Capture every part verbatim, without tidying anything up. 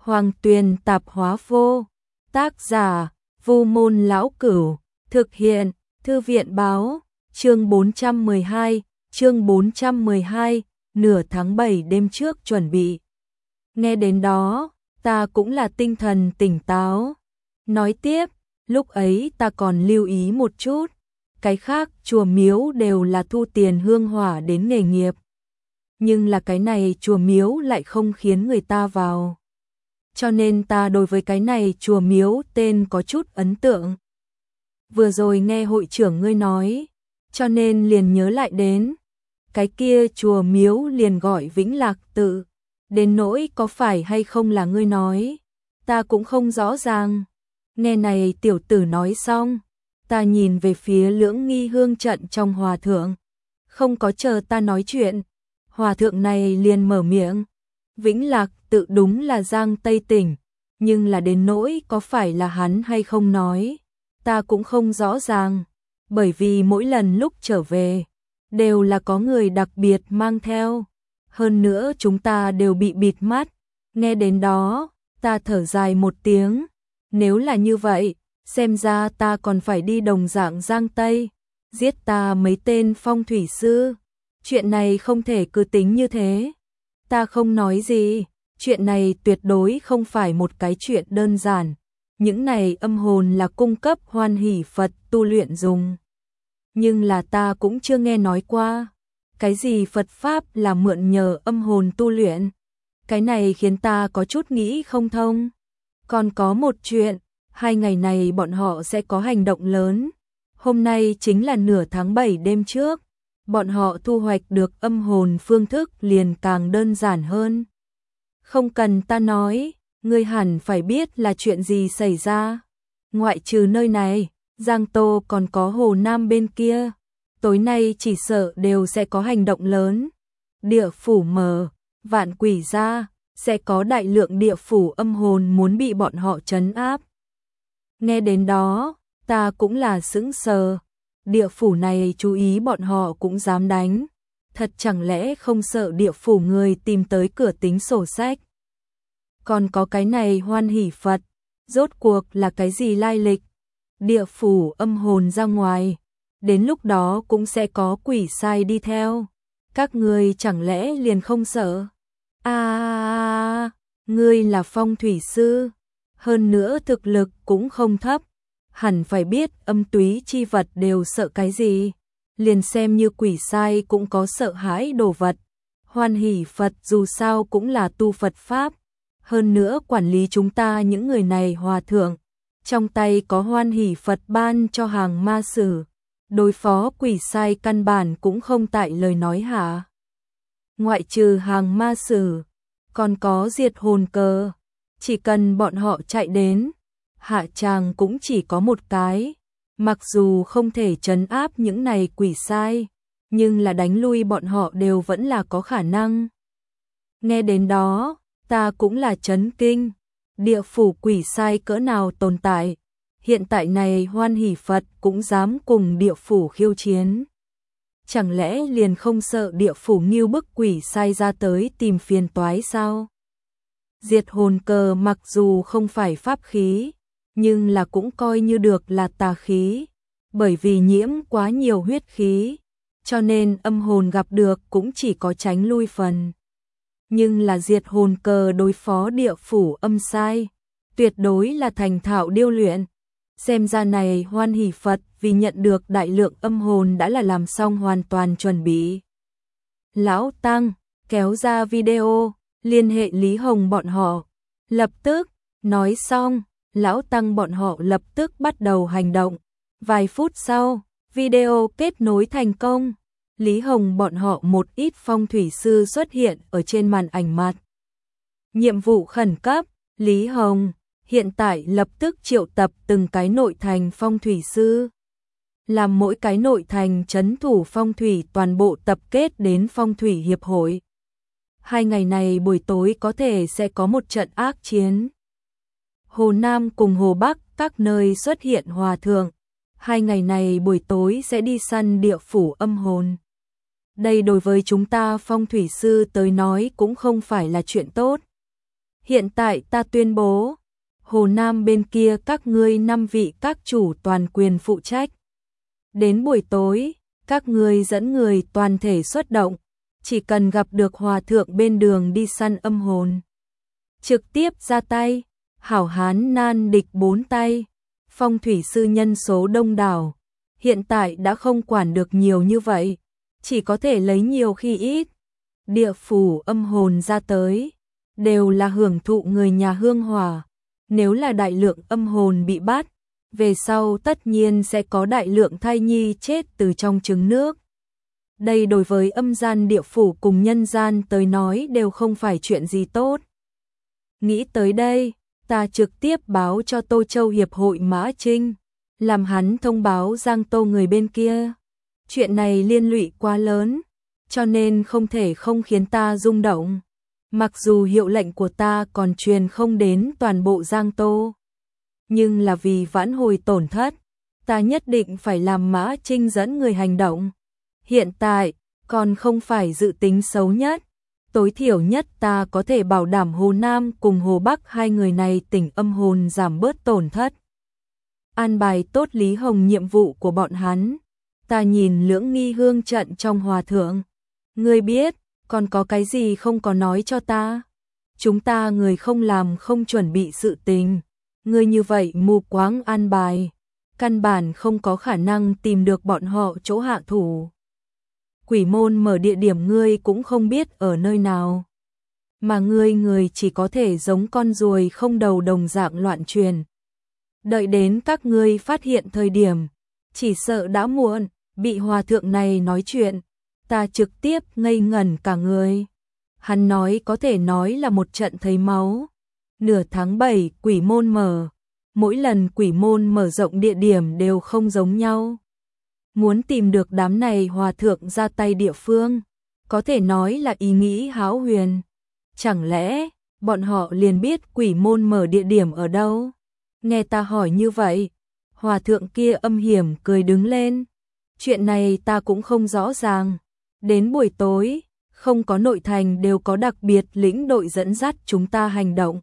Hoàng Tuyền Tạp Hóa Vô. Tác giả: Vu Môn Lão Cửu. Thực hiện: Thư viện Báo. Chương bốn trăm mười hai, chương bốn trăm mười hai, nửa tháng bảy đêm trước chuẩn bị. Nghe đến đó, ta cũng là tinh thần tỉnh táo. Nói tiếp, lúc ấy ta còn lưu ý một chút, cái khác chùa miếu đều là thu tiền hương hỏa đến nghề nghiệp. Nhưng là cái này chùa miếu lại không khiến người ta vào. Cho nên ta đối với cái này chùa miếu tên có chút ấn tượng. Vừa rồi nghe hội trưởng ngươi nói, cho nên liền nhớ lại đến. Cái kia chùa miếu liền gọi Vĩnh Lạc Tự. Đến nỗi có phải hay không là ngươi nói, ta cũng không rõ ràng. Nghe này tiểu tử nói xong, ta nhìn về phía Lưỡng Nghi Hương trận trong hòa thượng. Không có chờ ta nói chuyện, hòa thượng này liền mở miệng. Vĩnh Lạc Tự đúng là Giang Tây tỉnh, nhưng là đến nỗi có phải là hắn hay không nói, ta cũng không rõ ràng, bởi vì mỗi lần lúc trở về, đều là có người đặc biệt mang theo. Hơn nữa chúng ta đều bị bịt mắt. Nghe đến đó, ta thở dài một tiếng. Nếu là như vậy, xem ra ta còn phải đi đồng dạng Giang Tây, giết ta mấy tên phong thủy sư. Chuyện này không thể cứ tính như thế. Ta không nói gì, chuyện này tuyệt đối không phải một cái chuyện đơn giản. Những này âm hồn là cung cấp Hoan Hỷ Phật tu luyện dùng. Nhưng là ta cũng chưa nghe nói qua. Cái gì Phật Pháp là mượn nhờ âm hồn tu luyện? Cái này khiến ta có chút nghĩ không thông. Còn có một chuyện, hai ngày này bọn họ sẽ có hành động lớn. Hôm nay chính là nửa tháng bảy đêm trước. Bọn họ thu hoạch được âm hồn phương thức liền càng đơn giản hơn. Không cần ta nói, ngươi hẳn phải biết là chuyện gì xảy ra. Ngoại trừ nơi này, Giang Tô còn có Hồ Nam bên kia. Tối nay chỉ sợ đều sẽ có hành động lớn. Địa phủ mở, Vạn Quỷ ra, sẽ có đại lượng địa phủ âm hồn muốn bị bọn họ trấn áp. Nghe đến đó, ta cũng là sững sờ. Địa phủ này chú ý bọn họ cũng dám đánh. Thật chẳng lẽ không sợ địa phủ người tìm tới cửa tính sổ sách? Còn có cái này Hoan Hỷ Phật, rốt cuộc là cái gì lai lịch? Địa phủ âm hồn ra ngoài, đến lúc đó cũng sẽ có quỷ sai đi theo. Các ngươi chẳng lẽ liền không sợ? À, ngươi là phong thủy sư, hơn nữa thực lực cũng không thấp, hẳn phải biết âm túy chi vật đều sợ cái gì. Liền xem như quỷ sai cũng có sợ hãi đồ vật. Hoan Hỷ Phật dù sao cũng là tu Phật Pháp, hơn nữa quản lý chúng ta những người này hòa thượng. Trong tay có Hoan Hỷ Phật ban cho hàng ma sử, đối phó quỷ sai căn bản cũng không tại lời nói hả. Ngoại trừ hàng ma sử, còn có diệt hồn cờ. Chỉ cần bọn họ chạy đến, hạ tràng cũng chỉ có một cái. Mặc dù không thể trấn áp những này quỷ sai, nhưng là đánh lui bọn họ đều vẫn là có khả năng. Nghe đến đó, ta cũng là chấn kinh. Địa phủ quỷ sai cỡ nào tồn tại, hiện tại này Hoan Hỷ Phật cũng dám cùng địa phủ khiêu chiến. Chẳng lẽ liền không sợ địa phủ nghiêu bức quỷ sai ra tới tìm phiền toái sao? Diệt hồn cờ mặc dù không phải pháp khí, nhưng là cũng coi như được là tà khí. Bởi vì nhiễm quá nhiều huyết khí, cho nên âm hồn gặp được cũng chỉ có tránh lui phần. Nhưng là diệt hồn cờ đối phó địa phủ âm sai, tuyệt đối là thành thạo điêu luyện. Xem ra này Hoan Hỷ Phật vì nhận được đại lượng âm hồn đã là làm xong hoàn toàn chuẩn bị. Lão Tăng kéo ra video, liên hệ Lý Hồng bọn họ. Lập tức, nói xong, Lão Tăng bọn họ lập tức bắt đầu hành động. Vài phút sau, video kết nối thành công. Lý Hồng bọn họ một ít phong thủy sư xuất hiện ở trên màn ảnh mặt. Nhiệm vụ khẩn cấp, Lý Hồng hiện tại lập tức triệu tập từng cái nội thành phong thủy sư. Làm mỗi cái nội thành trấn thủ phong thủy toàn bộ tập kết đến phong thủy hiệp hội. Hai ngày này buổi tối có thể sẽ có một trận ác chiến. Hồ Nam cùng Hồ Bắc các nơi xuất hiện hòa thượng. Hai ngày này buổi tối sẽ đi săn địa phủ âm hồn. Đây đối với chúng ta phong thủy sư tới nói cũng không phải là chuyện tốt. Hiện tại ta tuyên bố, Hồ Nam bên kia các ngươi năm vị các chủ toàn quyền phụ trách. Đến buổi tối, các ngươi dẫn người toàn thể xuất động, chỉ cần gặp được hòa thượng bên đường đi săn âm hồn. Trực tiếp ra tay, hảo hán nan địch bốn tay, phong thủy sư nhân số đông đảo, hiện tại đã không quản được nhiều như vậy, chỉ có thể lấy nhiều khi ít. Địa phủ âm hồn ra tới, đều là hưởng thụ người nhà hương hỏa, nếu là đại lượng âm hồn bị bắt, về sau tất nhiên sẽ có đại lượng thai nhi chết từ trong trứng nước. Đây đối với âm gian địa phủ cùng nhân gian tới nói đều không phải chuyện gì tốt. Nghĩ tới đây, ta trực tiếp báo cho Tô Châu Hiệp hội Mã Trinh, làm hắn thông báo Giang Tô người bên kia. Chuyện này liên lụy quá lớn, cho nên không thể không khiến ta rung động. Mặc dù hiệu lệnh của ta còn truyền không đến toàn bộ Giang Tô, nhưng là vì vãn hồi tổn thất, ta nhất định phải làm Mã Trinh dẫn người hành động. Hiện tại, còn không phải dự tính xấu nhất, tối thiểu nhất ta có thể bảo đảm Hồ Nam cùng Hồ Bắc hai người này tỉnh âm hồn giảm bớt tổn thất. An bài tốt Lý Hồng nhiệm vụ của bọn hắn, ta nhìn lưỡng nghi hương trận trong hòa thượng. Ngươi biết, còn có cái gì không có nói cho ta? Chúng ta người không làm không chuẩn bị sự tình, ngươi như vậy mù quáng an bài, căn bản không có khả năng tìm được bọn họ chỗ hạ thủ. Quỷ môn mở địa điểm ngươi cũng không biết ở nơi nào, mà ngươi người chỉ có thể giống con ruồi không đầu đồng dạng loạn truyền. Đợi đến các ngươi phát hiện thời điểm, chỉ sợ đã muộn. Bị hòa thượng này nói chuyện, ta trực tiếp ngây ngẩn cả người. Hắn nói có thể nói là một trận thấy máu. Nửa tháng bảy quỷ môn mở, mỗi lần quỷ môn mở rộng địa điểm đều không giống nhau. Muốn tìm được đám này hòa thượng ra tay địa phương, có thể nói là ý nghĩ hão huyền. Chẳng lẽ, bọn họ liền biết quỷ môn mở địa điểm ở đâu? Nghe ta hỏi như vậy, hòa thượng kia âm hiểm cười đứng lên. Chuyện này ta cũng không rõ ràng. Đến buổi tối, không có nội thành đều có đặc biệt lĩnh đội dẫn dắt chúng ta hành động.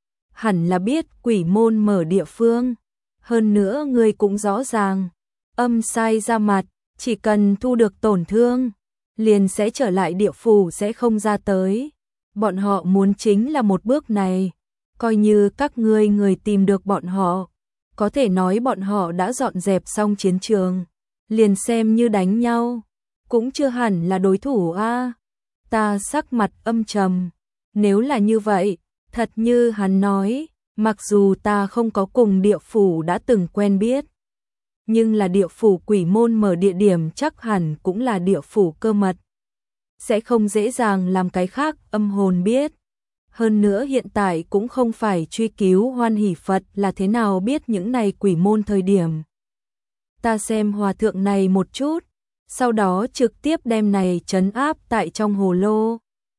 Hẳn là biết quỷ môn mở địa phương. Hơn nữa người cũng rõ ràng, âm sai ra mặt, chỉ cần thu được tổn thương, liền sẽ trở lại địa phủ sẽ không ra tới. Bọn họ muốn chính là một bước này, coi như các ngươi người tìm được bọn họ, có thể nói bọn họ đã dọn dẹp xong chiến trường, liền xem như đánh nhau, cũng chưa hẳn là đối thủ a. Ta sắc mặt âm trầm, nếu là như vậy, thật như hắn nói, mặc dù ta không có cùng địa phủ đã từng quen biết, nhưng là địa phủ quỷ môn mở địa điểm chắc hẳn cũng là địa phủ cơ mật, sẽ không dễ dàng làm cái khác âm hồn biết. Hơn nữa hiện tại cũng không phải truy cứu Hoan Hỷ Phật là thế nào biết những này quỷ môn thời điểm. Ta xem hòa thượng này một chút, sau đó trực tiếp đem này trấn áp tại trong hồ lô.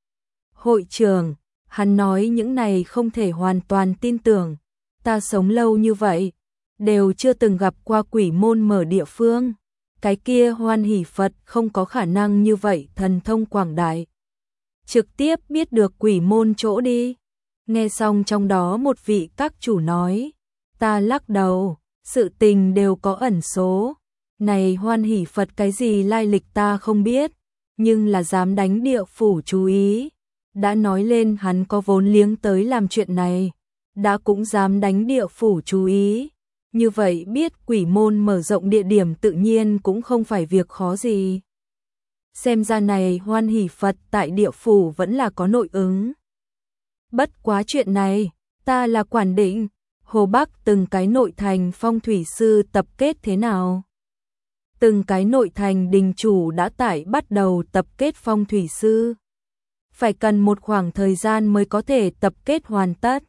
Hội trưởng, hắn nói những này không thể hoàn toàn tin tưởng, ta sống lâu như vậy, đều chưa từng gặp qua quỷ môn mở địa phương. Cái kia Hoan Hỷ Phật không có khả năng như vậy thần thông quảng đại. Trực tiếp biết được quỷ môn chỗ đi. Nghe xong trong đó một vị các chủ nói, ta lắc đầu, sự tình đều có ẩn số. Này Hoan Hỷ Phật cái gì lai lịch ta không biết, nhưng là dám đánh địa phủ chú ý. Đã nói lên hắn có vốn liếng tới làm chuyện này, đã cũng dám đánh địa phủ chú ý. Như vậy biết quỷ môn mở rộng địa điểm tự nhiên cũng không phải việc khó gì. Xem ra này Hoan Hỷ Phật tại địa phủ vẫn là có nội ứng. Bất quá chuyện này, ta là quản định, Hồ Bắc từng cái nội thành phong thủy sư tập kết thế nào? Từng cái nội thành đình chủ đã tải bắt đầu tập kết phong thủy sư. Phải cần một khoảng thời gian mới có thể tập kết hoàn tất.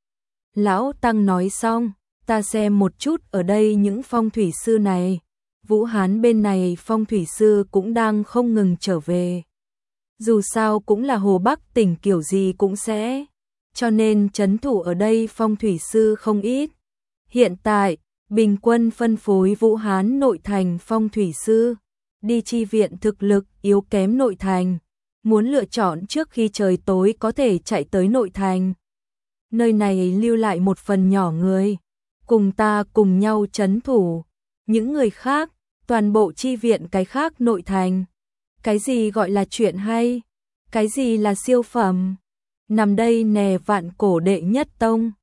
Lão Tăng nói xong, ta xem một chút ở đây những phong thủy sư này. Vũ Hán bên này phong thủy sư cũng đang không ngừng trở về. Dù sao cũng là Hồ Bắc tỉnh kiểu gì cũng sẽ, cho nên trấn thủ ở đây phong thủy sư không ít. Hiện tại, bình quân phân phối Vũ Hán nội thành phong thủy sư, đi chi viện thực lực yếu kém nội thành, muốn lựa chọn trước khi trời tối có thể chạy tới nội thành. nơi này lưu lại một phần nhỏ người, cùng ta cùng nhau trấn thủ, những người khác, toàn bộ chi viện cái khác nội thành. Cái gì gọi là chuyện hay? Cái gì là siêu phẩm? Nằm đây nè vạn cổ đệ nhất tông.